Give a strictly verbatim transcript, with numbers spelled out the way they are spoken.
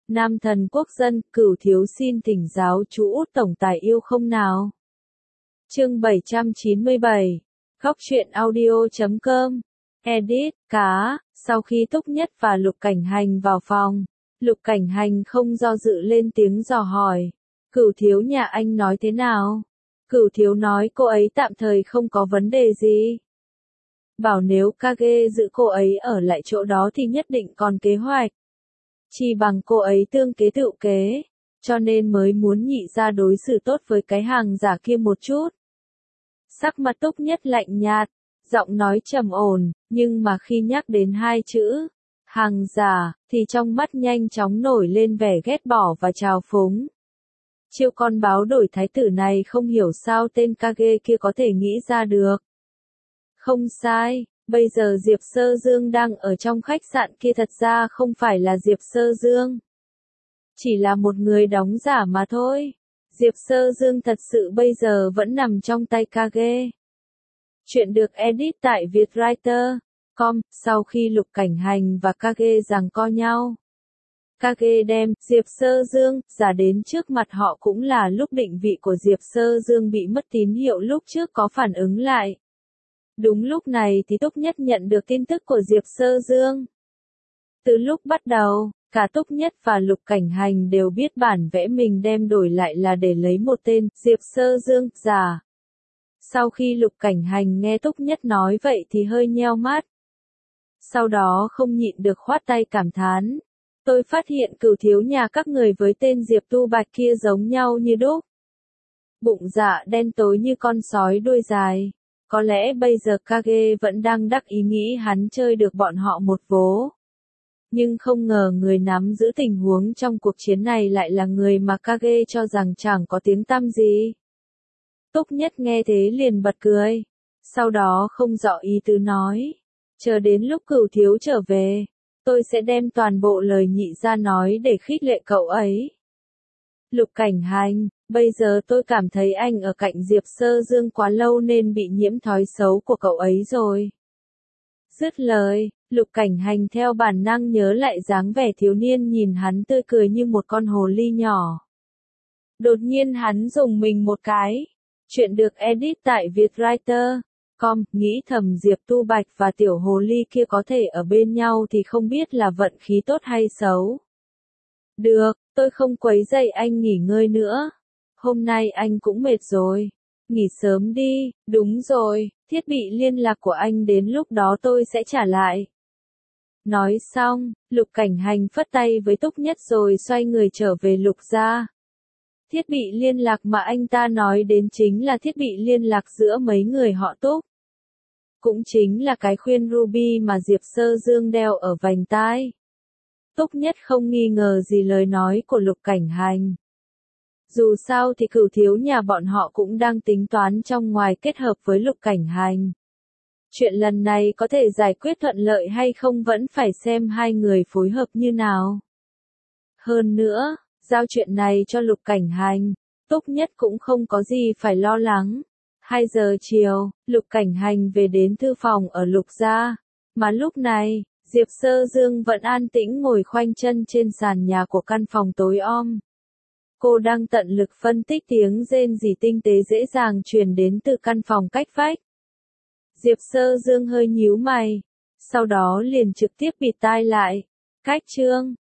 Nam thần quốc dân, Cửu thiếu xin thỉnh giáo chú Út tổng tài yêu không nào. Chương bảy trăm chín mươi bảy. Góc truyện audio chấm com. Edit, cá, sau khi Túc Nhất và Lục Cảnh Hành vào phòng, Lục Cảnh Hành không do dự lên tiếng dò hỏi. Cửu thiếu nhà anh nói thế nào? Cửu thiếu nói cô ấy tạm thời không có vấn đề gì. Bảo nếu Kage giữ cô ấy ở lại chỗ đó thì nhất định còn kế hoạch. Chỉ bằng cô ấy tương kế tự kế, cho nên mới muốn nhị ra đối xử tốt với cái hàng giả kia một chút. Sắc mặt Túc Nhất lạnh nhạt, giọng nói trầm ổn, nhưng mà khi nhắc đến hai chữ hàng giả, thì trong mắt nhanh chóng nổi lên vẻ ghét bỏ và trào phúng. Chiêu con báo đổi thái tử này không hiểu sao tên Kage kia có thể nghĩ ra được. Không sai, bây giờ Diệp Sơ Dương đang ở trong khách sạn kia thật ra không phải là Diệp Sơ Dương. Chỉ là một người đóng giả mà thôi. Diệp Sơ Dương thật sự bây giờ vẫn nằm trong tay Kage. Chuyện được edit tại vietwriter chấm com, sau khi Lục Cảnh Hành và Kage giằng co nhau. Kage đem Diệp Sơ Dương giả đến trước mặt họ cũng là lúc định vị của Diệp Sơ Dương bị mất tín hiệu lúc trước có phản ứng lại. Đúng lúc này thì Túc Nhất nhận được tin tức của Diệp Sơ Dương. Từ lúc bắt đầu, cả Túc Nhất và Lục Cảnh Hành đều biết bản vẽ mình đem đổi lại là để lấy một tên Diệp Sơ Dương giả. Sau khi Lục Cảnh Hành nghe Túc Nhất nói vậy thì hơi nheo mắt. Sau đó không nhịn được khoát tay cảm thán. Tôi phát hiện Cửu thiếu nhà các người với tên Diệp Tu Bạch kia giống nhau như đúc. Bụng dạ đen tối như con sói đuôi dài. Có lẽ bây giờ Kage vẫn đang đắc ý nghĩ hắn chơi được bọn họ một vố. Nhưng không ngờ người nắm giữ tình huống trong cuộc chiến này lại là người mà Kage cho rằng chẳng có tiếng tăm gì. Túc Nhất nghe thế liền bật cười. Sau đó không rõ ý tứ nói. Chờ đến lúc Cửu thiếu trở về, tôi sẽ đem toàn bộ lời nhị ra nói để khích lệ cậu ấy. Lục Cảnh Hành, bây giờ tôi cảm thấy anh ở cạnh Diệp Sơ Dương quá lâu nên bị nhiễm thói xấu của cậu ấy rồi. Dứt lời, Lục Cảnh Hành theo bản năng nhớ lại dáng vẻ thiếu niên nhìn hắn tươi cười như một con hồ ly nhỏ. Đột nhiên hắn dùng mình một cái. Chuyện được edit tại vietwriter chấm com, nghĩ thầm Diệp Tu Bạch và tiểu hồ ly kia có thể ở bên nhau thì không biết là vận khí tốt hay xấu. Được, tôi không quấy rầy anh nghỉ ngơi nữa. Hôm nay anh cũng mệt rồi. Nghỉ sớm đi, đúng rồi, thiết bị liên lạc của anh đến lúc đó tôi sẽ trả lại. Nói xong, Lục Cảnh Hành phất tay với Túc Nhất rồi xoay người trở về Lục gia. Thiết bị liên lạc mà anh ta nói đến chính là thiết bị liên lạc giữa mấy người họ Túc. Cũng chính là cái khuyên ruby mà Diệp Sơ Dương đeo ở vành tai. Túc Nhất không nghi ngờ gì lời nói của Lục Cảnh Hành. Dù sao thì Cửu thiếu nhà bọn họ cũng đang tính toán trong ngoài kết hợp với Lục Cảnh Hành. Chuyện lần này có thể giải quyết thuận lợi hay không vẫn phải xem hai người phối hợp như nào. Hơn nữa, giao chuyện này cho Lục Cảnh Hành, Túc Nhất cũng không có gì phải lo lắng. Hai giờ chiều, Lục Cảnh Hành về đến thư phòng ở Lục gia, mà lúc này, Diệp Sơ Dương vẫn an tĩnh ngồi khoanh chân trên sàn nhà của căn phòng tối om. Cô đang tận lực phân tích tiếng rên rỉ tinh tế dễ dàng truyền đến từ căn phòng cách vách. Diệp Sơ Dương hơi nhíu mày, sau đó liền trực tiếp bịt tai lại. Cách chương